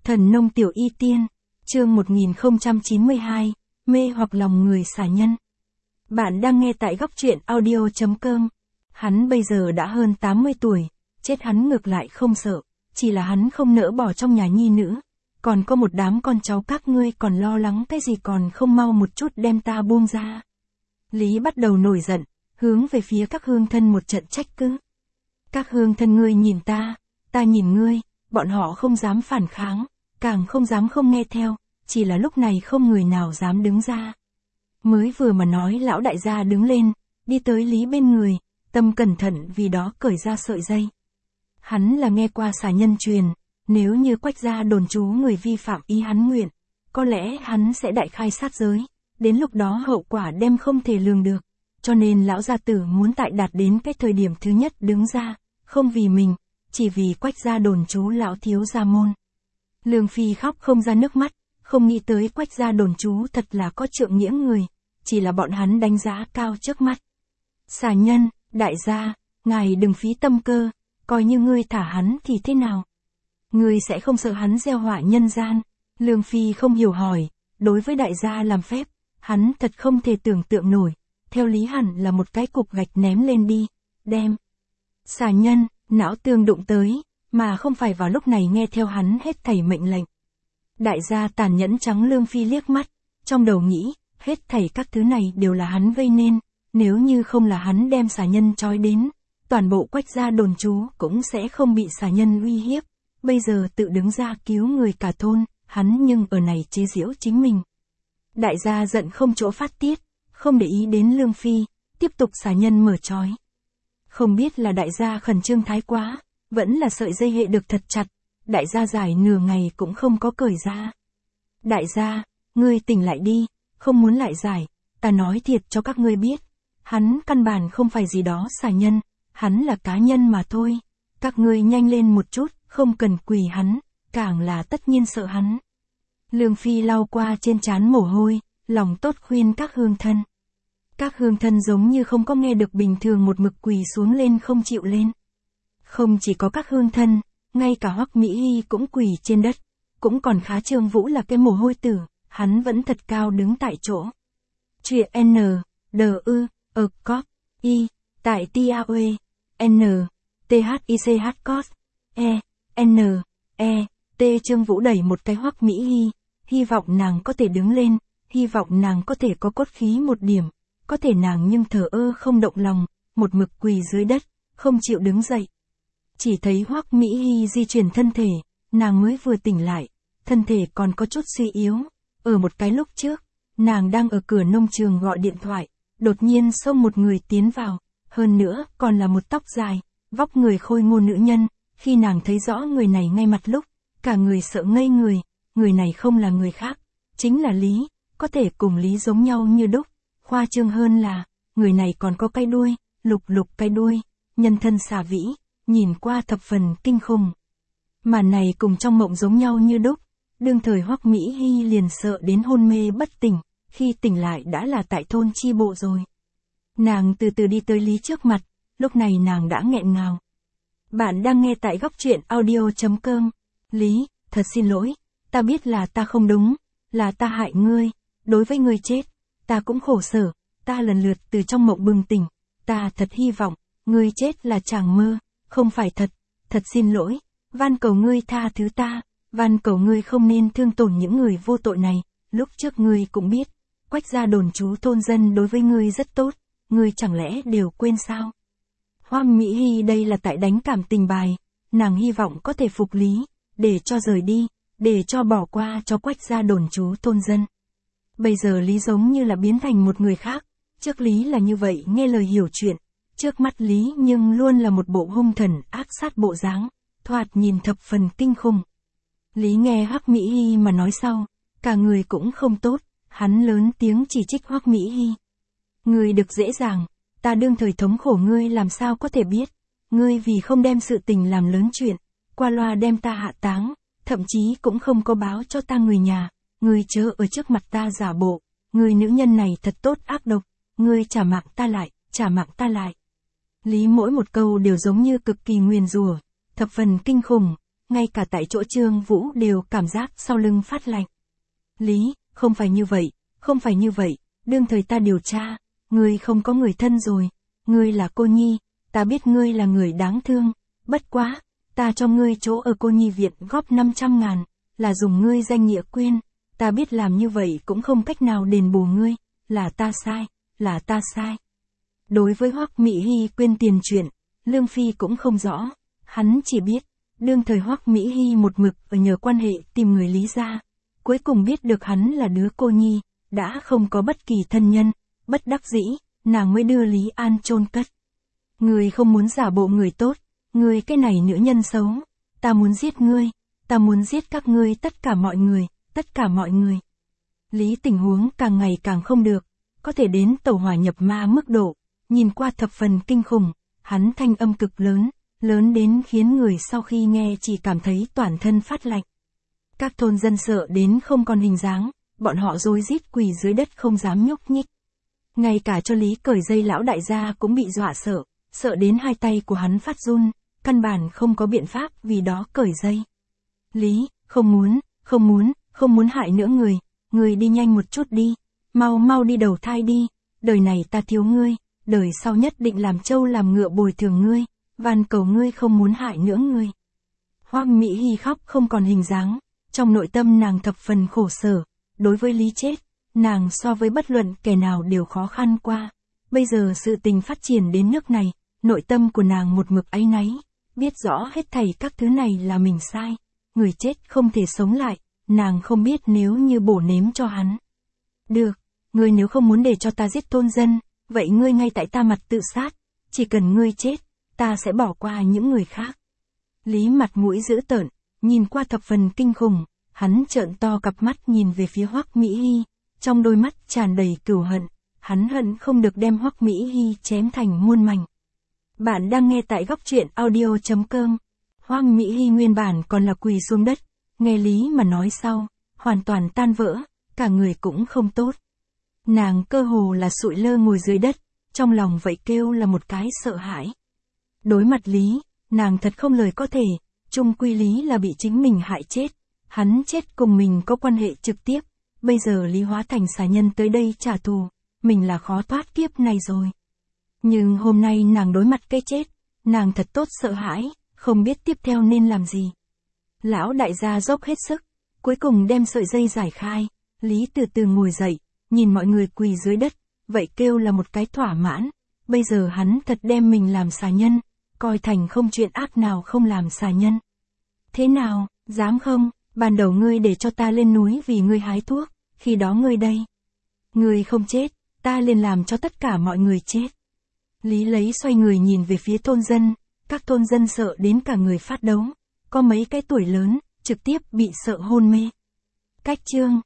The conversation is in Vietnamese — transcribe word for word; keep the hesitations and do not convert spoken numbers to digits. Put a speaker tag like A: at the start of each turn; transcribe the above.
A: Thần nông tiểu y tiên, chương một nghìn không trăm chín mươi hai, mê hoặc lòng người xả nhân. Bạn đang nghe tại góc truyện audio chấm com. Hắn bây giờ đã hơn tám mươi tuổi, chết hắn ngược lại không sợ, chỉ là hắn không nỡ bỏ trong nhà nhi nữ. Còn có một đám con cháu các ngươi còn lo lắng cái gì, còn không mau một chút đem ta buông ra. Lý bắt đầu nổi giận, hướng về phía các hương thân một trận trách cứ. Các hương thân ngươi nhìn ta, ta nhìn ngươi, bọn họ không dám phản kháng, càng không dám không nghe theo, chỉ là lúc này không người nào dám đứng ra. Mới vừa mà nói lão đại gia đứng lên, đi tới Lý bên người, tâm cẩn thận vì đó cởi ra sợi dây. Hắn là nghe qua xà nhân truyền, nếu như Quách gia đồn trú người vi phạm ý hắn nguyện, có lẽ hắn sẽ đại khai sát giới, đến lúc đó hậu quả đem không thể lường được, cho nên lão gia tử muốn tại đạt đến cái thời điểm thứ nhất đứng ra, không vì mình, chỉ vì Quách gia đồn trú lão thiếu gia môn. Lương Phi khóc không ra nước mắt, không nghĩ tới Quách gia đồn trú thật là có trượng nghĩa người, chỉ là bọn hắn đánh giá cao trước mắt. Xà nhân, đại gia, ngài đừng phí tâm cơ, coi như ngươi thả hắn thì thế nào? Ngươi sẽ không sợ hắn gieo họa nhân gian? Lương Phi không hiểu hỏi, đối với đại gia làm phép, hắn thật không thể tưởng tượng nổi, theo lý hẳn là một cái cục gạch ném lên đi, đem. Xà nhân, não tương đụng tới, mà không phải vào lúc này nghe theo hắn hết thảy mệnh lệnh. Đại gia tàn nhẫn trắng Lương Phi liếc mắt, trong đầu nghĩ, hết thảy các thứ này đều là hắn gây nên, nếu như không là hắn đem xà nhân trói đến, toàn bộ Quách gia đồn trú cũng sẽ không bị xà nhân uy hiếp, bây giờ tự đứng ra cứu người cả thôn, hắn nhưng ở này chế giễu chính mình. Đại gia giận không chỗ phát tiết, không để ý đến Lương Phi, tiếp tục xà nhân mở trói. Không biết là đại gia khẩn trương thái quá, vẫn là sợi dây hệ được thật chặt, đại gia giải nửa ngày cũng không có cởi ra. Đại gia, ngươi tỉnh lại đi, không muốn lại giải, ta nói thiệt cho các ngươi biết, hắn căn bản không phải gì đó xà nhân, hắn là cá nhân mà thôi, các ngươi nhanh lên một chút, không cần quỳ hắn, càng là tất nhiên sợ hắn. Lương Phi lau qua trên trán mồ hôi, lòng tốt khuyên các hương thân. Các hương thân giống như không có nghe được, bình thường một mực quỳ xuống lên không chịu lên. Không chỉ có các hương thân, ngay cả Hoắc Mỹ Hi cũng quỳ trên đất, cũng còn khá Trương Vũ là cái mồ hôi tử, hắn vẫn thật cao đứng tại chỗ. Chuyện N, D ư, ơ cóp, Y, tại T A U E, N, T H I C H cos, E, N, E, T Trương Vũ đẩy một cái Hoắc Mỹ Hi, hy vọng nàng có thể đứng lên, hy vọng nàng có thể có cốt khí một điểm, có thể nàng nhưng thờ ơ không động lòng, một mực quỳ dưới đất, không chịu đứng dậy. Chỉ thấy Hoắc Mỹ Hi di chuyển thân thể, nàng mới vừa tỉnh lại, thân thể còn có chút suy yếu, ở một cái lúc trước, nàng đang ở cửa nông trường gọi điện thoại, đột nhiên xông một người tiến vào, hơn nữa còn là một tóc dài, vóc người khôi ngô nữ nhân, khi nàng thấy rõ người này ngay mặt lúc, cả người sợ ngây người, người này không là người khác, chính là Lý, có thể cùng Lý giống nhau như đúc, khoa trương hơn là, người này còn có cái đuôi, lục lục cái đuôi, nhân thân xà vĩ, nhìn qua thập phần kinh khủng. Màn này cùng trong mộng giống nhau như đúc, đương thời Hoắc Mỹ Hi liền sợ đến hôn mê bất tỉnh, khi tỉnh lại đã là tại thôn chi bộ rồi. Nàng từ từ đi tới Lý trước mặt, lúc này nàng đã nghẹn ngào. Bạn đang nghe tại góc truyện audio chấm com. Lý, thật xin lỗi, ta biết là ta không đúng, là ta hại ngươi, đối với ngươi chết, ta cũng khổ sở, ta lần lượt từ trong mộng bừng tỉnh, ta thật hy vọng, ngươi chết là chàng mơ, không phải thật, thật xin lỗi, van cầu ngươi tha thứ ta, van cầu ngươi không nên thương tổn những người vô tội này, lúc trước ngươi cũng biết, Quách gia đồn trú thôn dân đối với ngươi rất tốt, ngươi chẳng lẽ đều quên sao? Hoắc Mỹ Hi đây là tại đánh cảm tình bài, nàng hy vọng có thể phục Lý, để cho rời đi, để cho bỏ qua cho Quách gia đồn trú thôn dân. Bây giờ Lý giống như là biến thành một người khác, trước Lý là như vậy nghe lời hiểu chuyện, trước mắt Lý nhưng luôn là một bộ hung thần ác sát bộ dáng, thoạt nhìn thập phần kinh khủng. Lý nghe Hoắc Mỹ Hi mà nói sau, cả người cũng không tốt, hắn lớn tiếng chỉ trích Hoắc Mỹ Hi. Ngươi được dễ dàng, ta đương thời thống khổ ngươi làm sao có thể biết, ngươi vì không đem sự tình làm lớn chuyện, qua loa đem ta hạ táng, thậm chí cũng không có báo cho ta người nhà, ngươi chớ ở trước mặt ta giả bộ, ngươi nữ nhân này thật tốt ác độc, ngươi trả mạng ta lại, trả mạng ta lại. Lý mỗi một câu đều giống như cực kỳ nguyền rủa, thập phần kinh khủng, ngay cả tại chỗ Trương Vũ đều cảm giác sau lưng phát lạnh. Lý, không phải như vậy, không phải như vậy, đương thời ta điều tra, ngươi không có người thân rồi, ngươi là cô nhi, ta biết ngươi là người đáng thương, bất quá, ta cho ngươi chỗ ở cô nhi viện góp năm trăm ngàn, là dùng ngươi danh nghĩa quyên, ta biết làm như vậy cũng không cách nào đền bù ngươi, là ta sai, là ta sai. Đối với Hoắc Mỹ Hy quyên tiền chuyện, Lương Phi cũng không rõ, hắn chỉ biết, đương thời Hoắc Mỹ Hy một mực ở nhờ quan hệ tìm người Lý gia, cuối cùng biết được hắn là đứa cô nhi, đã không có bất kỳ thân nhân, bất đắc dĩ, nàng mới đưa Lý An chôn cất. Ngươi không muốn giả bộ người tốt, ngươi cái này nữ nhân xấu, ta muốn giết ngươi, ta muốn giết các ngươi tất cả mọi người, tất cả mọi người. Lý tình huống càng ngày càng không được, có thể đến tẩu hỏa nhập ma mức độ, nhìn qua thập phần kinh khủng, hắn thanh âm cực lớn, lớn đến khiến người sau khi nghe chỉ cảm thấy toàn thân phát lạnh. Các thôn dân sợ đến không còn hình dáng, bọn họ rối rít quỳ dưới đất không dám nhúc nhích. Ngay cả cho Lý cởi dây lão đại gia cũng bị dọa sợ, sợ đến hai tay của hắn phát run, căn bản không có biện pháp vì đó cởi dây. Lý, không muốn, không muốn, không muốn hại nữa người, người đi nhanh một chút đi, mau mau đi đầu thai đi, đời này ta thiếu ngươi, đời sau nhất định làm trâu làm ngựa bồi thường ngươi, van cầu ngươi không muốn hại nữa ngươi. Hoắc Mỹ Hy khóc không còn hình dáng, trong nội tâm nàng thập phần khổ sở, đối với Lý chết, nàng so với bất luận kẻ nào đều khó khăn qua. Bây giờ sự tình phát triển đến nước này, nội tâm của nàng một mực áy náy, biết rõ hết thảy các thứ này là mình sai, người chết không thể sống lại, nàng không biết nếu như bổ nếm cho hắn. Được, ngươi nếu không muốn để cho ta giết thôn dân, vậy ngươi ngay tại ta mặt tự sát, chỉ cần ngươi chết, ta sẽ bỏ qua những người khác. Lý mặt mũi dữ tợn, nhìn qua thập phần kinh khủng, hắn trợn to cặp mắt nhìn về phía Hoắc Mỹ Hy, trong đôi mắt tràn đầy cừu hận, hắn hận không được đem Hoắc Mỹ Hy chém thành muôn mảnh. Bạn đang nghe tại góc truyện audio chấm com. Hoắc Mỹ Hy nguyên bản còn là quỳ xuống đất, nghe Lý mà nói sau, hoàn toàn tan vỡ, cả người cũng không tốt. Nàng cơ hồ là sụi lơ ngồi dưới đất, trong lòng vậy kêu là một cái sợ hãi. Đối mặt Lý, nàng thật không lời có thể, chung quy Lý là bị chính mình hại chết, hắn chết cùng mình có quan hệ trực tiếp, bây giờ Lý hóa thành xà nhân tới đây trả thù, mình là khó thoát kiếp này rồi. Nhưng hôm nay nàng đối mặt cái chết, nàng thật tốt sợ hãi, không biết tiếp theo nên làm gì. Lão đại gia dốc hết sức, cuối cùng đem sợi dây giải khai, Lý từ từ ngồi dậy, nhìn mọi người quỳ dưới đất, vậy kêu là một cái thỏa mãn, bây giờ hắn thật đem mình làm xà nhân, coi thành không chuyện ác nào không làm xà nhân. Thế nào, dám không, ban đầu ngươi để cho ta lên núi vì ngươi hái thuốc, khi đó ngươi đây. Ngươi không chết, ta liền làm cho tất cả mọi người chết. Lý lấy xoay người nhìn về phía thôn dân, các thôn dân sợ đến cả người phát đấu, có mấy cái tuổi lớn, trực tiếp bị sợ hôn mê. Cách chương